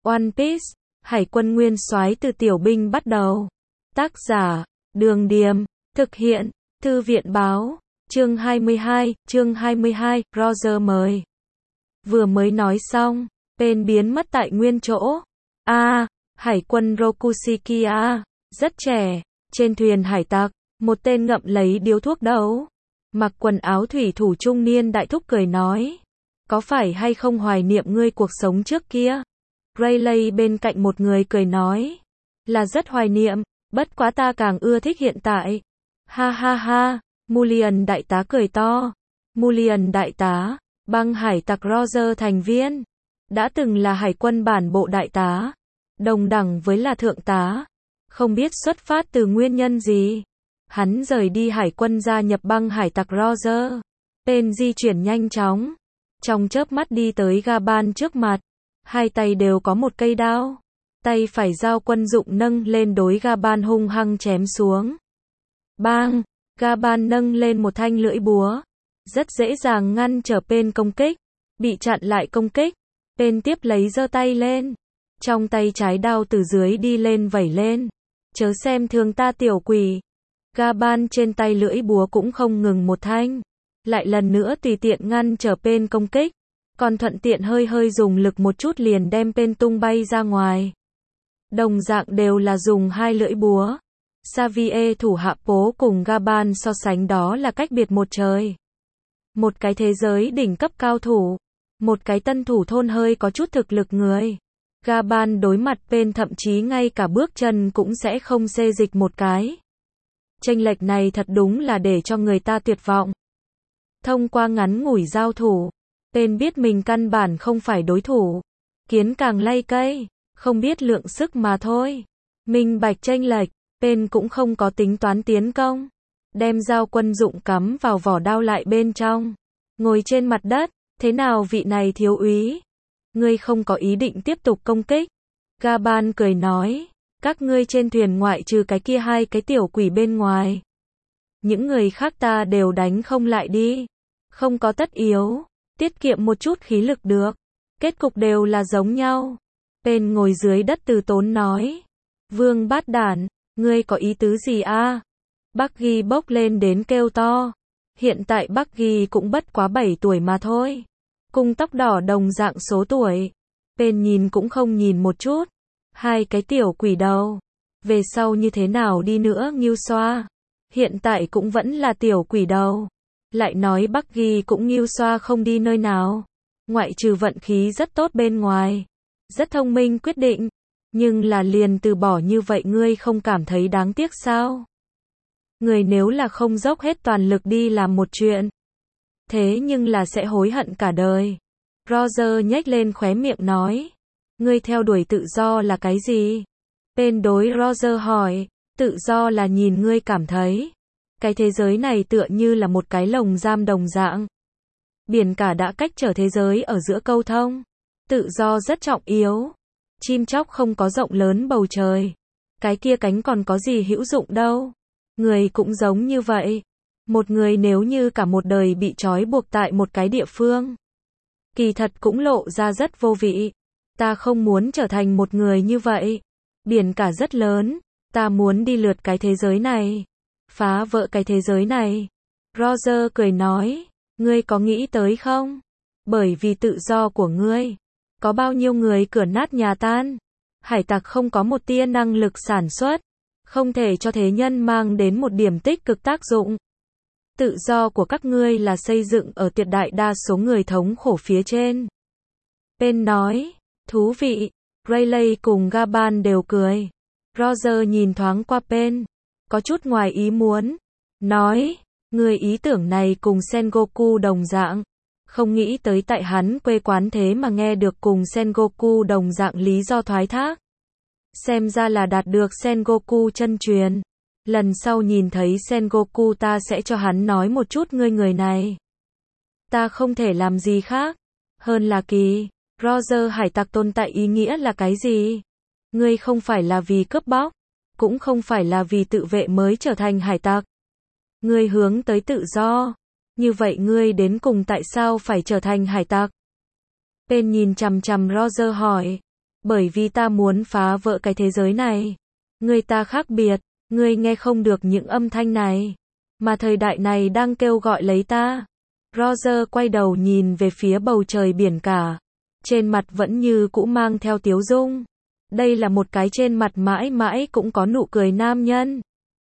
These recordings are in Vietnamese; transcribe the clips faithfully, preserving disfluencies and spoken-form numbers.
One Piece, Hải quân nguyên soái từ tiểu binh bắt đầu. Tác giả, Đường Điềm, thực hiện, Thư viện Báo, chương hai mươi hai, chương hai mươi hai, Roger mời. Vừa mới nói xong, Pain biến mất tại nguyên chỗ. A, à, Hải quân Rokushikia, rất trẻ, trên thuyền hải tặc, một tên ngậm lấy điếu thuốc đấu. Mặc quần áo thủy thủ trung niên đại thúc cười nói. Có phải hay không hoài niệm ngươi cuộc sống trước kia? Rayleigh bên cạnh một người cười nói. Là rất hoài niệm, bất quá ta càng ưa thích hiện tại. Ha ha ha, Mulligan đại tá cười to. Mulligan đại tá, băng hải tặc Roger thành viên. Đã từng là hải quân bản bộ đại tá. Đồng đẳng với là thượng tá. Không biết xuất phát từ nguyên nhân gì. Hắn rời đi hải quân gia nhập băng hải tặc Roger. Pain di chuyển nhanh chóng. Trong chớp mắt đi tới Gaban trước mặt. Hai tay đều có một cây đao. Tay phải dao quân dụng nâng lên đối Gaban hung hăng chém xuống. Bang! Gaban nâng lên một thanh lưỡi búa. Rất dễ dàng ngăn trở Pain công kích. Bị chặn lại công kích. Pain tiếp lấy giơ tay lên. Trong tay trái đao từ dưới đi lên vẩy lên. Chớ xem thường ta tiểu quỷ. Gaban trên tay lưỡi búa cũng không ngừng một thanh. Lại lần nữa tùy tiện ngăn trở Pain công kích. Còn thuận tiện hơi hơi dùng lực một chút liền đem Pain tung bay ra ngoài. Đồng dạng đều là dùng hai lưỡi búa. Xavier thủ hạ Pố cùng Gaban so sánh đó là cách biệt một trời. Một cái thế giới đỉnh cấp cao thủ. Một cái tân thủ thôn hơi có chút thực lực người. Gaban đối mặt Pain thậm chí ngay cả bước chân cũng sẽ không xê dịch một cái. Chênh lệch này thật đúng là để cho người ta tuyệt vọng. Thông qua ngắn ngủi giao thủ, Pain biết mình căn bản không phải đối thủ. Kiến càng lay cây, không biết lượng sức mà thôi. Minh bạch chênh lệch, Pain cũng không có tính toán tiến công. Đem dao quân dụng cắm vào vỏ đao lại bên trong. Ngồi trên mặt đất, thế nào vị này thiếu úy? Ngươi không có ý định tiếp tục công kích. Gaban cười nói, các ngươi trên thuyền ngoại trừ cái kia hai cái tiểu quỷ bên ngoài. Những người khác ta đều đánh không lại đi. Không có tất yếu, tiết kiệm một chút khí lực được. Kết cục đều là giống nhau. Pain ngồi dưới đất từ tốn nói. Vương bát đản, ngươi có ý tứ gì a? À? Buggy bốc lên đến kêu to. Hiện tại Buggy cũng bất quá bảy tuổi mà thôi. Cùng tóc đỏ đồng dạng số tuổi. Pain nhìn cũng không nhìn một chút. Hai cái tiểu quỷ đầu. Về sau như thế nào đi nữa Ngưu Xoa. Hiện tại cũng vẫn là tiểu quỷ đầu. Lại nói Buggy cũng Ngưu Xoa không đi nơi nào. Ngoại trừ vận khí rất tốt bên ngoài. Rất thông minh quyết định. Nhưng là liền từ bỏ như vậy ngươi không cảm thấy đáng tiếc sao? Người nếu là không dốc hết toàn lực đi làm một chuyện. Thế nhưng là sẽ hối hận cả đời. Roger nhếch lên khóe miệng nói. Ngươi theo đuổi tự do là cái gì? Pain đối Roger hỏi. Tự do là nhìn ngươi cảm thấy. Cái thế giới này tựa như là một cái lồng giam đồng dạng. Biển cả đã cách trở thế giới ở giữa câu thông. Tự do rất trọng yếu. Chim chóc không có rộng lớn bầu trời. Cái kia cánh còn có gì hữu dụng đâu. Người cũng giống như vậy. Một người nếu như cả một đời bị trói buộc tại một cái địa phương. Kỳ thật cũng lộ ra rất vô vị. Ta không muốn trở thành một người như vậy. Biển cả rất lớn. Ta muốn đi lượt cái thế giới này. Phá vỡ cái thế giới này. Roger cười nói. Ngươi có nghĩ tới không? Bởi vì tự do của ngươi. Có bao nhiêu người cửa nát nhà tan. Hải tặc không có một tia năng lực sản xuất. Không thể cho thế nhân mang đến một điểm tích cực tác dụng. Tự do của các ngươi là xây dựng ở tuyệt đại đa số người thống khổ phía trên. Pain nói. Thú vị. Rayleigh cùng Gaban đều cười. Roger nhìn thoáng qua Pain. Có chút ngoài ý muốn. Nói. Người ý tưởng này cùng Sengoku đồng dạng. Không nghĩ tới tại hắn quê quán thế mà nghe được cùng Sengoku đồng dạng lý do thoái thác. Xem ra là đạt được Sengoku chân truyền. Lần sau nhìn thấy Sengoku ta sẽ cho hắn nói một chút ngươi người này. Ta không thể làm gì khác. Hơn là kỳ. Roger hải tặc tồn tại ý nghĩa là cái gì? Ngươi không phải là vì cướp bóc. Cũng không phải là vì tự vệ mới trở thành hải tặc. Ngươi hướng tới tự do. Như vậy ngươi đến cùng tại sao phải trở thành hải tặc? Pain nhìn chằm chằm Roger hỏi. Bởi vì ta muốn phá vỡ cái thế giới này. Người ta khác biệt, ngươi nghe không được những âm thanh này. Mà thời đại này đang kêu gọi lấy ta. Roger quay đầu nhìn về phía bầu trời biển cả. Trên mặt vẫn như cũ mang theo tiếu dung. Đây là một cái trên mặt mãi mãi cũng có nụ cười nam nhân.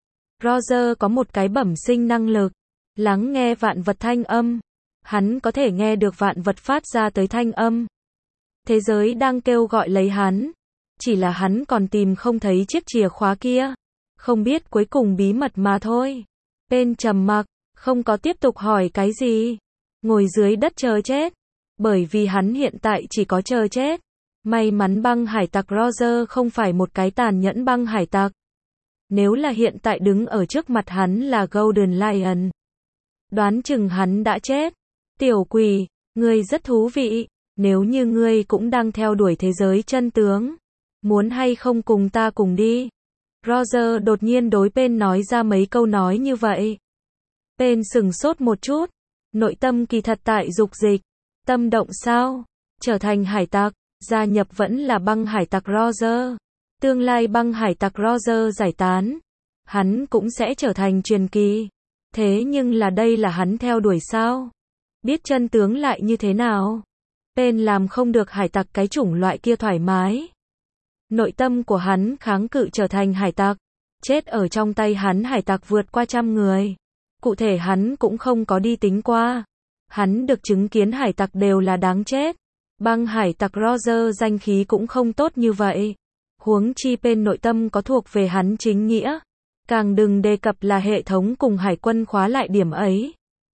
Roger có một cái bẩm sinh năng lực. Lắng nghe vạn vật thanh âm. Hắn có thể nghe được vạn vật phát ra tới thanh âm. Thế giới đang kêu gọi lấy hắn. Chỉ là hắn còn tìm không thấy chiếc chìa khóa kia. Không biết cuối cùng bí mật mà thôi. Pen trầm mặc, không có tiếp tục hỏi cái gì. Ngồi dưới đất chờ chết. Bởi vì hắn hiện tại chỉ có chờ chết. May mắn băng hải tặc Roger không phải một cái tàn nhẫn băng hải tặc. Nếu là hiện tại đứng ở trước mặt hắn là Golden Lion. Đoán chừng hắn đã chết. Tiểu quỷ, ngươi rất thú vị. Nếu như ngươi cũng đang theo đuổi thế giới chân tướng. Muốn hay không cùng ta cùng đi. Roger đột nhiên đối Pen nói ra mấy câu nói như vậy. Pen sừng sốt một chút. Nội tâm kỳ thật tại dục dịch. Tâm động sao? Trở thành hải tặc. Gia nhập vẫn là băng hải tặc Roger. Tương lai băng hải tặc Roger giải tán. Hắn cũng sẽ trở thành truyền kỳ. Thế nhưng là đây là hắn theo đuổi sao? Biết chân tướng lại như thế nào? Pen làm không được hải tặc cái chủng loại kia thoải mái. Nội tâm của hắn kháng cự trở thành hải tặc. Chết ở trong tay hắn hải tặc vượt qua trăm người. Cụ thể hắn cũng không có đi tính qua. Hắn được chứng kiến hải tặc đều là đáng chết. Băng hải tặc Roger danh khí cũng không tốt như vậy. Huống chi Pen nội tâm có thuộc về hắn chính nghĩa. Càng đừng đề cập là hệ thống cùng hải quân khóa lại điểm ấy.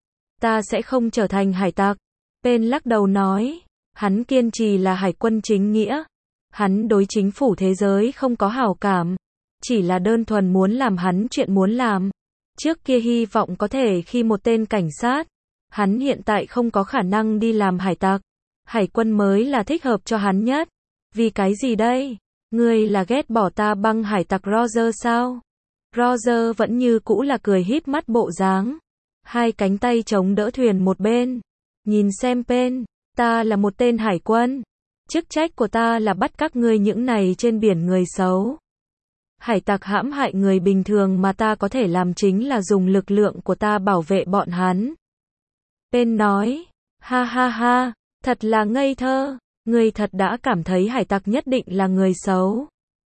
Ta sẽ không trở thành hải tặc. Pen lắc đầu nói. Hắn kiên trì là hải quân chính nghĩa. Hắn đối chính phủ thế giới không có hảo cảm. Chỉ là đơn thuần muốn làm hắn chuyện muốn làm. Trước kia hy vọng có thể khi một tên cảnh sát. Hắn hiện tại không có khả năng đi làm hải tặc. Hải quân mới là thích hợp cho hắn nhất. Vì cái gì đây? Ngươi là ghét bỏ ta băng hải tặc Roger sao? Roger vẫn như cũ là cười híp mắt bộ dáng. Hai cánh tay chống đỡ thuyền một bên. Nhìn xem Pen, ta là một tên hải quân. Chức trách của ta là bắt các ngươi những này trên biển người xấu. Hải tặc hãm hại người bình thường mà ta có thể làm chính là dùng lực lượng của ta bảo vệ bọn hắn. Pen nói, ha ha ha, thật là ngây thơ, ngươi thật đã cảm thấy hải tặc nhất định là người xấu.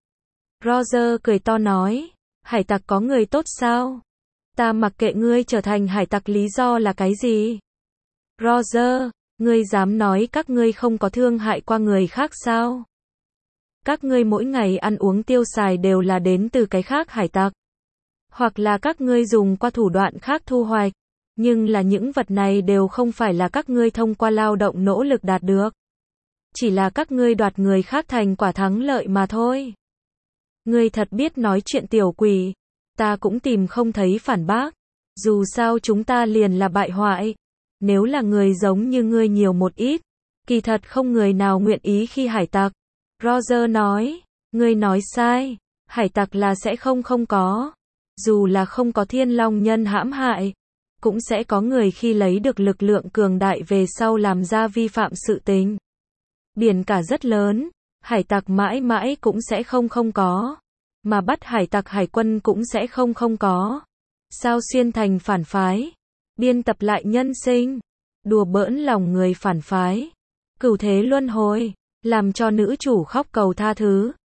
Roger cười to nói, hải tặc có người tốt sao? Ta mặc kệ ngươi trở thành hải tặc lý do là cái gì? Roger, ngươi dám nói các ngươi không có thương hại qua người khác sao? Các ngươi mỗi ngày ăn uống tiêu xài đều là đến từ cái khác hải tặc. Hoặc là các ngươi dùng qua thủ đoạn khác thu hoạch. Nhưng là những vật này đều không phải là các ngươi thông qua lao động nỗ lực đạt được. Chỉ là các ngươi đoạt người khác thành quả thắng lợi mà thôi. Ngươi thật biết nói chuyện tiểu quỷ. Ta cũng tìm không thấy phản bác. Dù sao chúng ta liền là bại hoại. Nếu là người giống như ngươi nhiều một ít. Kỳ thật không người nào nguyện ý khi hải tặc. Roger nói. Ngươi nói sai. Hải tặc là sẽ không không có. Dù là không có thiên long nhân hãm hại. Cũng sẽ có người khi lấy được lực lượng cường đại về sau làm ra vi phạm sự tình. Biển cả rất lớn. Hải tặc mãi mãi cũng sẽ không không có. Mà bắt hải tặc hải quân cũng sẽ không không có. Sao xuyên thành phản phái. Biên tập lại nhân sinh. Đùa bỡn lòng người phản phái. Cửu thế luân hồi. Làm cho nữ chủ khóc cầu tha thứ.